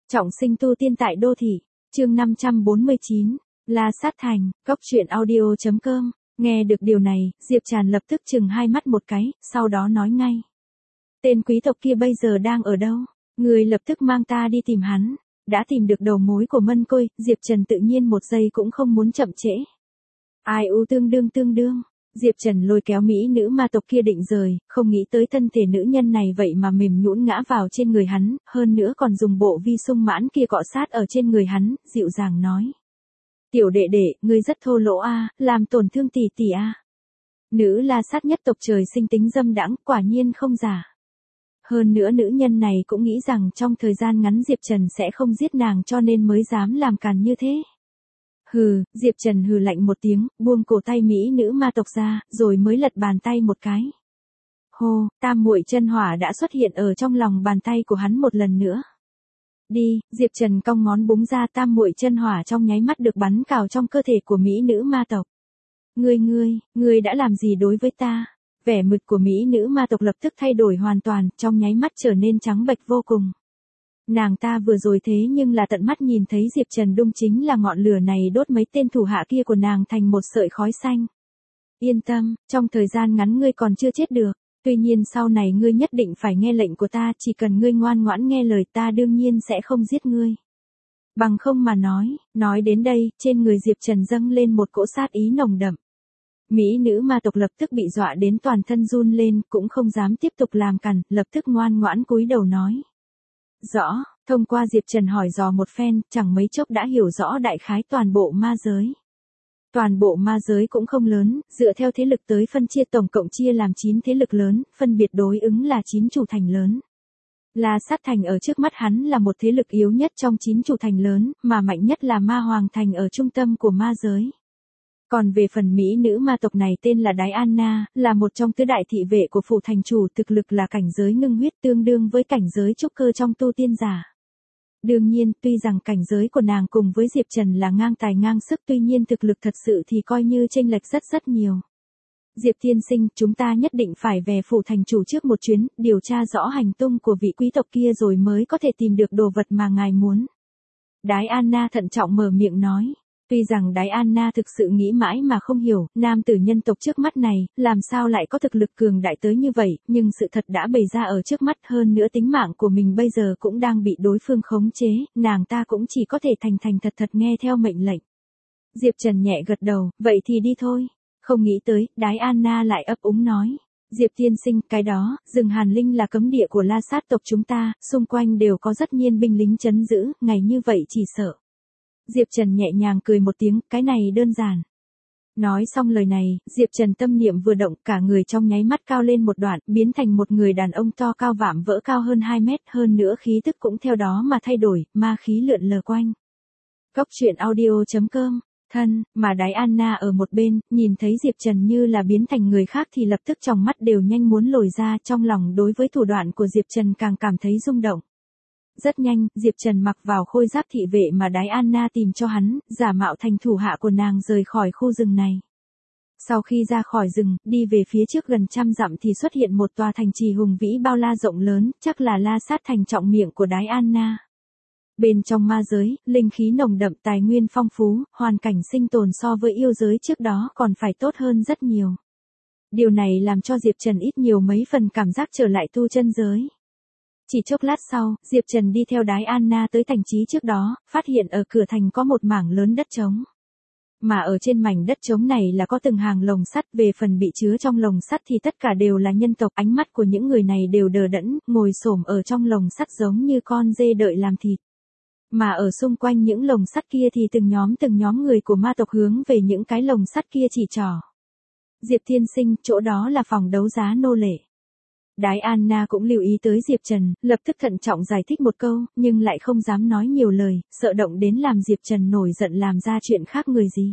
Trọng sinh tu tiên tại đô thị, chương 549, La Sát Thành, Cốc truyện audio.com. Nghe được điều này, Diệp Tràn lập tức chừng hai mắt một cái, sau đó nói ngay. Tên quý tộc kia bây giờ đang ở đâu? Người lập tức mang ta đi tìm hắn. Đã tìm được đầu mối của Mân Côi, Diệp Trần tự nhiên một giây cũng không muốn chậm trễ. Ai u tương đương. Diệp Trần lôi kéo mỹ nữ ma tộc kia định rời, không nghĩ tới thân thể nữ nhân này vậy mà mềm nhũn ngã vào trên người hắn, hơn nữa còn dùng bộ vi sung mãn kia cọ sát ở trên người hắn, dịu dàng nói. Tiểu đệ đệ, ngươi rất thô lỗ a, làm tổn thương tỷ tỷ a. Nữ La Sát nhất tộc trời sinh tính dâm đãng, quả nhiên không giả. Hơn nữa nữ nhân này cũng nghĩ rằng trong thời gian ngắn Diệp Trần sẽ không giết nàng cho nên mới dám làm càn như thế. Hừ, Diệp Trần hừ lạnh một tiếng, buông cổ tay mỹ nữ ma tộc ra, rồi mới lật bàn tay một cái. Hô, tam muội chân hỏa đã xuất hiện ở trong lòng bàn tay của hắn một lần nữa. Đi, Diệp Trần cong ngón búng ra, tam muội chân hỏa trong nháy mắt được bắn cào trong cơ thể của mỹ nữ ma tộc. Ngươi đã làm gì đối với ta? Vẻ mực của mỹ nữ ma tộc lập tức thay đổi hoàn toàn, trong nháy mắt trở nên trắng bệch vô cùng. Nàng ta vừa rồi thế nhưng là tận mắt nhìn thấy Diệp Trần đung chính là ngọn lửa này đốt mấy tên thủ hạ kia của nàng thành một sợi khói xanh. Yên tâm, trong thời gian ngắn ngươi còn chưa chết được, tuy nhiên sau này ngươi nhất định phải nghe lệnh của ta, chỉ cần ngươi ngoan ngoãn nghe lời ta đương nhiên sẽ không giết ngươi. Bằng không mà nói đến đây, trên người Diệp Trần dâng lên một cỗ sát ý nồng đậm. Mỹ nữ ma tộc lập tức bị dọa đến toàn thân run lên, cũng không dám tiếp tục làm cằn, lập tức ngoan ngoãn cúi đầu nói. Rõ, thông qua Diệp Trần hỏi dò một phen, chẳng mấy chốc đã hiểu rõ đại khái toàn bộ ma giới. Toàn bộ ma giới cũng không lớn, dựa theo thế lực tới phân chia tổng cộng chia làm 9 thế lực lớn, phân biệt đối ứng là 9 chủ thành lớn. La Sát Thành ở trước mắt hắn là một thế lực yếu nhất trong 9 chủ thành lớn, mà mạnh nhất là Ma Hoàng Thành ở trung tâm của ma giới. Còn về phần mỹ nữ ma tộc này tên là Đái Anna, là một trong tứ đại thị vệ của phủ thành chủ, thực lực là cảnh giới ngưng huyết tương đương với cảnh giới trúc cơ trong tu tiên giả. Đương nhiên, tuy rằng cảnh giới của nàng cùng với Diệp Trần là ngang tài ngang sức, tuy nhiên thực lực thật sự thì coi như chênh lệch rất nhiều. Diệp tiên sinh, chúng ta nhất định phải về phủ thành chủ trước một chuyến, điều tra rõ hành tung của vị quý tộc kia rồi mới có thể tìm được đồ vật mà ngài muốn. Đái Anna thận trọng mở miệng nói. Tuy rằng Đái Anna thực sự nghĩ mãi mà không hiểu, nam tử nhân tộc trước mắt này, làm sao lại có thực lực cường đại tới như vậy, nhưng sự thật đã bày ra ở trước mắt, hơn nữa tính mạng của mình bây giờ cũng đang bị đối phương khống chế, nàng ta cũng chỉ có thể thành thật nghe theo mệnh lệnh. Diệp Trần nhẹ gật đầu, vậy thì đi thôi. Không nghĩ tới, Đái Anna lại ấp úng nói. Diệp tiên sinh, cái đó, rừng Hàn Linh là cấm địa của La Sát tộc chúng ta, xung quanh đều có rất nhiên binh lính trấn giữ, ngày như vậy chỉ sợ. Diệp Trần nhẹ nhàng cười một tiếng, cái này đơn giản. Nói xong lời này, Diệp Trần tâm niệm vừa động, cả người trong nháy mắt cao lên một đoạn, biến thành một người đàn ông to cao vạm vỡ, cao hơn 2 mét, hơn nữa khí tức cũng theo đó mà thay đổi, ma khí lượn lờ quanh. Cốc truyện audio.com, mà Đái Anna ở một bên, nhìn thấy Diệp Trần như là biến thành người khác thì lập tức trong mắt đều nhanh muốn lồi ra, trong lòng đối với thủ đoạn của Diệp Trần càng cảm thấy rung động. Rất nhanh, Diệp Trần mặc vào khôi giáp thị vệ mà Đái Anna tìm cho hắn, giả mạo thành thủ hạ của nàng rời khỏi khu rừng này. Sau khi ra khỏi rừng, đi về phía trước gần 100 dặm thì xuất hiện một tòa thành trì hùng vĩ bao la rộng lớn, chắc là La Sát Thành trọng miệng của Đái Anna. Bên trong ma giới, linh khí nồng đậm, tài nguyên phong phú, hoàn cảnh sinh tồn so với yêu giới trước đó còn phải tốt hơn rất nhiều. Điều này làm cho Diệp Trần ít nhiều mấy phần cảm giác trở lại tu chân giới. Chỉ chốc lát sau, Diệp Trần đi theo Đái Anna tới thành trì trước đó, phát hiện ở cửa thành có một mảng lớn đất trống. Mà ở trên mảnh đất trống này là có từng hàng lồng sắt, về phần bị chứa trong lồng sắt thì tất cả đều là nhân tộc, ánh mắt của những người này đều đờ đẫn, ngồi xổm ở trong lồng sắt giống như con dê đợi làm thịt. Mà ở xung quanh những lồng sắt kia thì từng nhóm người của ma tộc hướng về những cái lồng sắt kia chỉ trỏ. Diệp tiên sinh, chỗ đó là phòng đấu giá nô lệ. Đái Anna cũng lưu ý tới Diệp Trần, lập tức thận trọng giải thích một câu, nhưng lại không dám nói nhiều lời, sợ động đến làm Diệp Trần nổi giận làm ra chuyện khác người gì.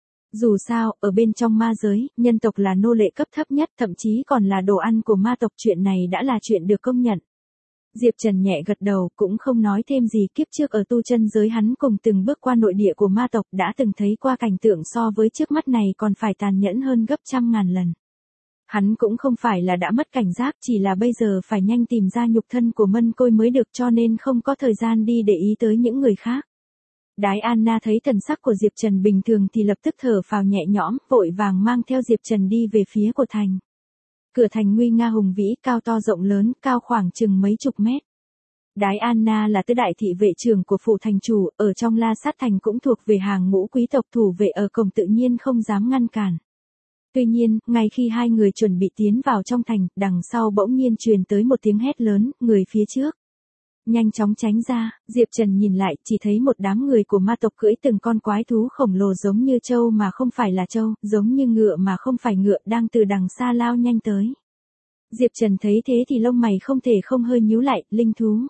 Dù sao, ở bên trong ma giới, nhân tộc là nô lệ cấp thấp nhất, thậm chí còn là đồ ăn của ma tộc, chuyện này đã là chuyện được công nhận. Diệp Trần nhẹ gật đầu, cũng không nói thêm gì, kiếp trước ở tu chân giới hắn cùng từng bước qua nội địa của ma tộc đã từng thấy qua cảnh tượng so với trước mắt này còn phải tàn nhẫn hơn gấp 100.000 lần. Hắn cũng không phải là đã mất cảnh giác, chỉ là bây giờ phải nhanh tìm ra nhục thân của Mân Côi mới được, cho nên không có thời gian đi để ý tới những người khác. Đái Anna thấy thần sắc của Diệp Trần bình thường thì lập tức thở phào nhẹ nhõm, vội vàng mang theo Diệp Trần đi về phía của thành. Cửa thành nguy nga hùng vĩ, cao to rộng lớn, cao khoảng chừng mấy chục mét. Đái Anna là tứ đại thị vệ trưởng của phủ thành chủ, ở trong La Sát thành cũng thuộc về hàng ngũ quý tộc, thủ vệ ở cổng tự nhiên không dám ngăn cản. Tuy nhiên, ngay khi hai người chuẩn bị tiến vào trong thành, đằng sau bỗng nhiên truyền tới một tiếng hét lớn, người phía trước. Nhanh chóng tránh ra, Diệp Trần nhìn lại, chỉ thấy một đám người của ma tộc cưỡi từng con quái thú khổng lồ giống như trâu mà không phải là trâu, giống như ngựa mà không phải ngựa, đang từ đằng xa lao nhanh tới. Diệp Trần thấy thế thì lông mày không thể không hơi nhíu lại, linh thú.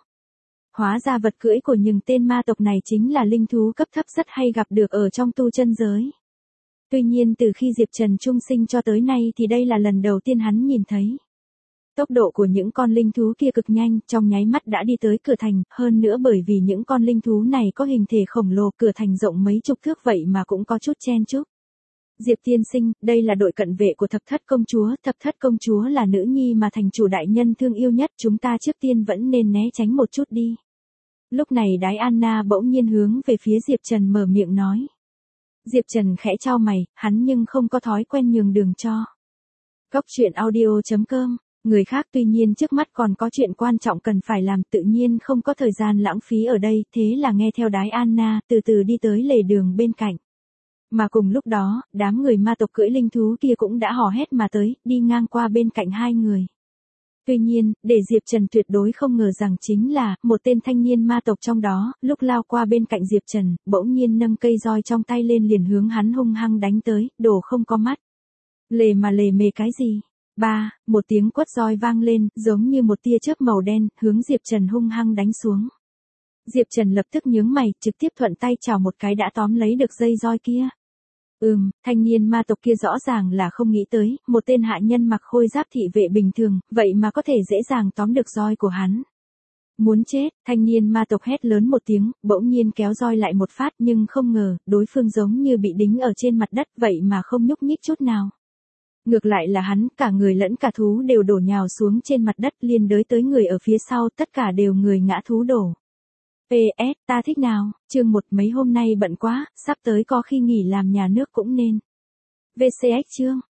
Hóa ra vật cưỡi của những tên ma tộc này chính là linh thú cấp thấp rất hay gặp được ở trong tu chân giới. Tuy nhiên từ khi Diệp Trần trung sinh cho tới nay thì đây là lần đầu tiên hắn nhìn thấy. Tốc độ của những con linh thú kia cực nhanh, trong nháy mắt đã đi tới cửa thành, hơn nữa bởi vì những con linh thú này có hình thể khổng lồ, cửa thành rộng mấy chục thước vậy mà cũng có chút chen chúc. Diệp tiên sinh, đây là đội cận vệ của thập thất công chúa là nữ nhi mà thành chủ đại nhân thương yêu nhất, chúng ta trước tiên vẫn nên né tránh một chút đi. Lúc này Đái Anna bỗng nhiên hướng về phía Diệp Trần mở miệng nói. Diệp Trần khẽ chau mày, hắn nhưng không có thói quen nhường đường cho. Cốc truyện audio.com, người khác tuy nhiên trước mắt còn có chuyện quan trọng cần phải làm, tự nhiên không có thời gian lãng phí ở đây, thế là nghe theo Đái Anna, từ từ đi tới lề đường bên cạnh. Mà cùng lúc đó, đám người ma tộc cưỡi linh thú kia cũng đã hò hét mà tới, đi ngang qua bên cạnh hai người. Tuy nhiên, để Diệp Trần tuyệt đối không ngờ rằng chính là, một tên thanh niên ma tộc trong đó, lúc lao qua bên cạnh Diệp Trần, bỗng nhiên nâng cây roi trong tay lên liền hướng hắn hung hăng đánh tới, đồ không có mắt. Lề mà lề mề cái gì? Một tiếng quất roi vang lên, giống như một tia chớp màu đen, hướng Diệp Trần hung hăng đánh xuống. Diệp Trần lập tức nhướng mày, trực tiếp thuận tay chảo một cái đã tóm lấy được dây roi kia. Thanh niên ma tộc kia rõ ràng là không nghĩ tới, một tên hạ nhân mặc khôi giáp thị vệ bình thường, vậy mà có thể dễ dàng tóm được roi của hắn. Muốn chết, thanh niên ma tộc hét lớn một tiếng, bỗng nhiên kéo roi lại một phát nhưng không ngờ, đối phương giống như bị đính ở trên mặt đất vậy mà không nhúc nhích chút nào. Ngược lại là hắn, cả người lẫn cả thú đều đổ nhào xuống trên mặt đất liên đới tới người ở phía sau, tất cả đều người ngã thú đổ. PS, ta thích nào, chương 1 mấy hôm nay bận quá, sắp tới có khi nghỉ làm nhà nước cũng nên. VCX chương.